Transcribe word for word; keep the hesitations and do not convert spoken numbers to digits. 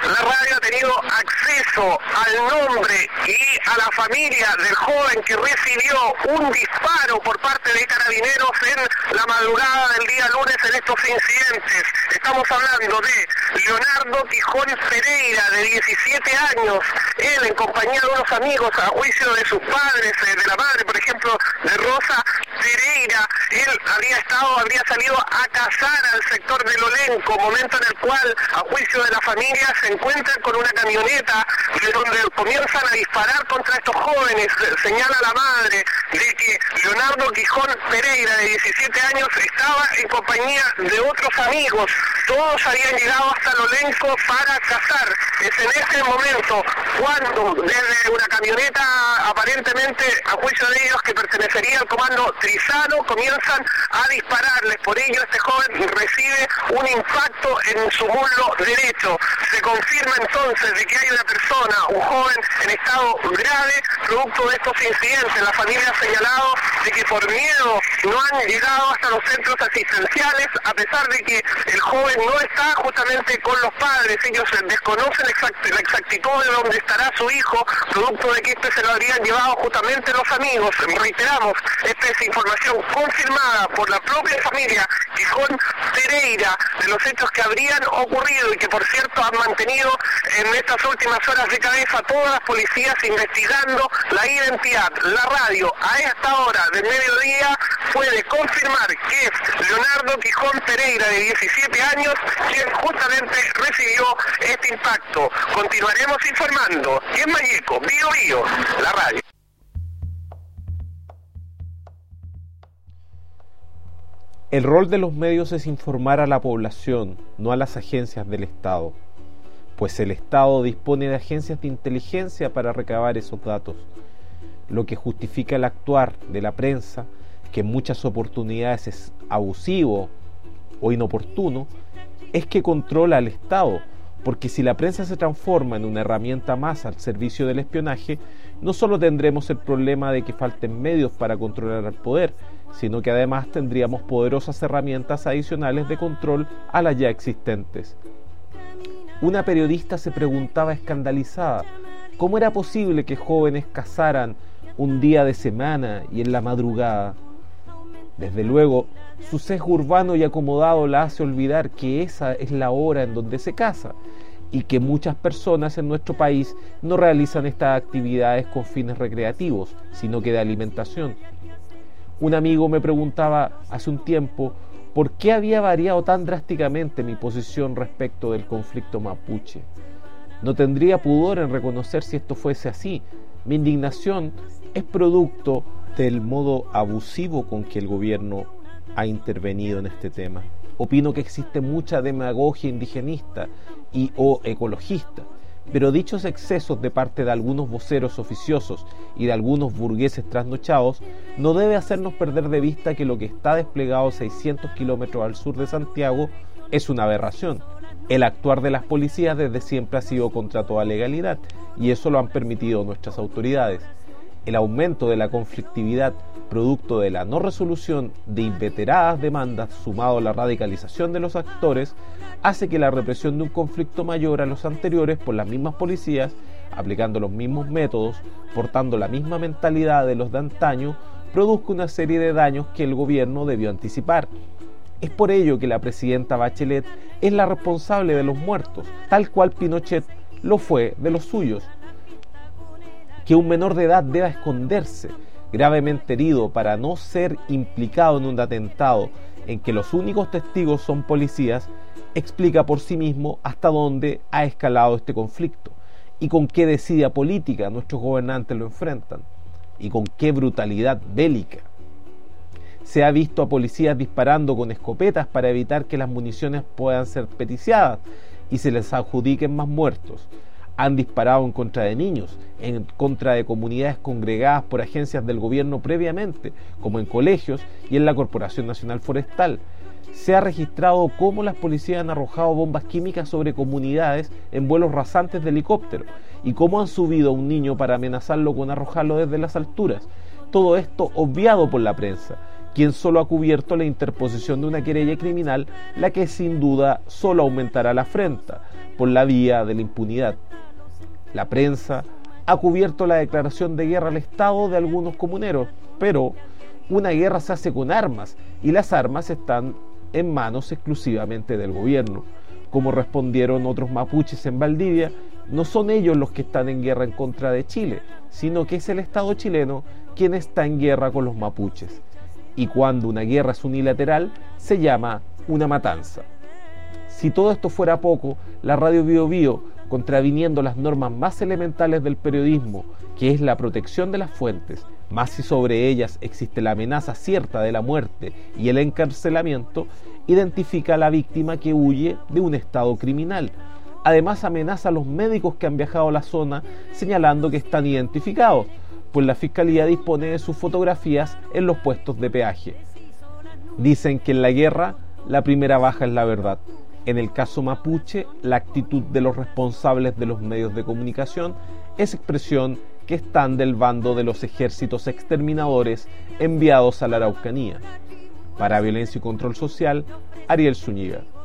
La radio ha tenido acceso al nombre y a la familia del joven que recibió un disparo por parte de carabineros en la madrugada del día lunes en estos incidentes. Estamos hablando de Leonardo Quijón Pereira, de diecisiete años, él en compañía de unos amigos, a juicio de sus padres, de la madre, por ejemplo, de Rosa Pereira. Él habría estado, habría salido a cazar al sector del Olenco, momento en el cual, a juicio de la familia, se encuentran con una camioneta de donde comienzan a disparar contra estos jóvenes. Señala la madre de que Leonardo Quijón Pereira, de diecisiete años, estaba en compañía de otros amigos. Todos habían llegado hasta el Olenco para cazar. Es en ese momento cuando desde una camioneta, aparentemente a juicio de ellos que pertenecería al comando Trizano, comienzan a dispararles. Por ello este joven recibe un impacto en su muslo derecho. Se confirma entonces de que hay una persona, un joven en estado grave, producto de estos incidentes. La familia ha señalado de que por miedo no han llegado hasta los centros asistenciales, a pesar de que el joven no está justamente con los padres. Ellos desconocen exact- la exactitud de dónde estará su hijo, producto de que este se lo habrían llevado justamente los amigos. Reiteramos, esta es información confirmada por la propia familia Quijón Pereira de los hechos que habrían ocurrido y que por cierto han mantenido en estas últimas horas de cabeza todas las policías investigando la identidad. La radio a esta hora del mediodía puede confirmar que es Leonardo Quijón Pereira, de diecisiete años, quien justamente recibió este impacto. Continuaremos informando. En Mayeco, Bío Bío, la radio. El rol de los medios es informar a la población, no a las agencias del Estado, pues el Estado dispone de agencias de inteligencia para recabar esos datos, lo que justifica el actuar de la prensa, que en muchas oportunidades es abusivo o inoportuno, es que controla al Estado, porque si la prensa se transforma en una herramienta más al servicio del espionaje, no solo tendremos el problema de que falten medios para controlar al poder, sino que además tendríamos poderosas herramientas adicionales de control a las ya existentes. Una periodista se preguntaba escandalizada cómo era posible que jóvenes cazaran un día de semana y en la madrugada. Desde luego, su sesgo urbano y acomodado la hace olvidar que esa es la hora en donde se caza y que muchas personas en nuestro país no realizan estas actividades con fines recreativos, sino que de alimentación. Un amigo me preguntaba hace un tiempo por qué había variado tan drásticamente mi posición respecto del conflicto mapuche. No tendría pudor en reconocer si esto fuese así. Mi indignación es producto del modo abusivo con que el gobierno ha intervenido en este tema. Opino que existe mucha demagogia indigenista y o ecologista, pero dichos excesos de parte de algunos voceros oficiosos y de algunos burgueses trasnochados no debe hacernos perder de vista que lo que está desplegado seiscientos kilómetros al sur de Santiago es una aberración. El actuar de las policías desde siempre ha sido contra toda legalidad y eso lo han permitido nuestras autoridades. El aumento de la conflictividad producto de la no resolución de inveteradas demandas sumado a la radicalización de los actores hace que la represión de un conflicto mayor a los anteriores por las mismas policías, aplicando los mismos métodos, portando la misma mentalidad de los de antaño, produzca una serie de daños que el gobierno debió anticipar. Es por ello que la presidenta Bachelet es la responsable de los muertos, tal cual Pinochet lo fue de los suyos. Que un menor de edad deba esconderse, gravemente herido, para no ser implicado en un atentado en que los únicos testigos son policías, explica por sí mismo hasta dónde ha escalado este conflicto y con qué desidia política nuestros gobernantes lo enfrentan y con qué brutalidad bélica. Se ha visto a policías disparando con escopetas para evitar que las municiones puedan ser peticiadas y se les adjudiquen más muertos. Han disparado en contra de niños, en contra de comunidades congregadas por agencias del gobierno previamente, como en colegios y en la Corporación Nacional Forestal. Se ha registrado cómo las policías han arrojado bombas químicas sobre comunidades en vuelos rasantes de helicóptero y cómo han subido a un niño para amenazarlo con arrojarlo desde las alturas. Todo esto obviado por la prensa, quien solo ha cubierto la interposición de una querella criminal, la que sin duda solo aumentará la afrenta, por la vía de la impunidad. La prensa ha cubierto la declaración de guerra al Estado de algunos comuneros, pero una guerra se hace con armas y las armas están en manos exclusivamente del gobierno. Como respondieron otros mapuches en Valdivia, no son ellos los que están en guerra en contra de Chile, sino que es el Estado chileno quien está en guerra con los mapuches. Y cuando una guerra es unilateral, se llama una matanza. Si todo esto fuera poco, la Radio Bío Bío, contraviniendo las normas más elementales del periodismo, que es la protección de las fuentes, más si sobre ellas existe la amenaza cierta de la muerte y el encarcelamiento, identifica a la víctima que huye de un estado criminal. Además, amenaza a los médicos que han viajado a la zona, señalando que están identificados, pues la Fiscalía dispone de sus fotografías en los puestos de peaje. Dicen que en la guerra la primera baja es la verdad. En el caso mapuche, la actitud de los responsables de los medios de comunicación es expresión que están del bando de los ejércitos exterminadores enviados a la Araucanía. Para Violencia y Control Social, Ariel Zúñiga.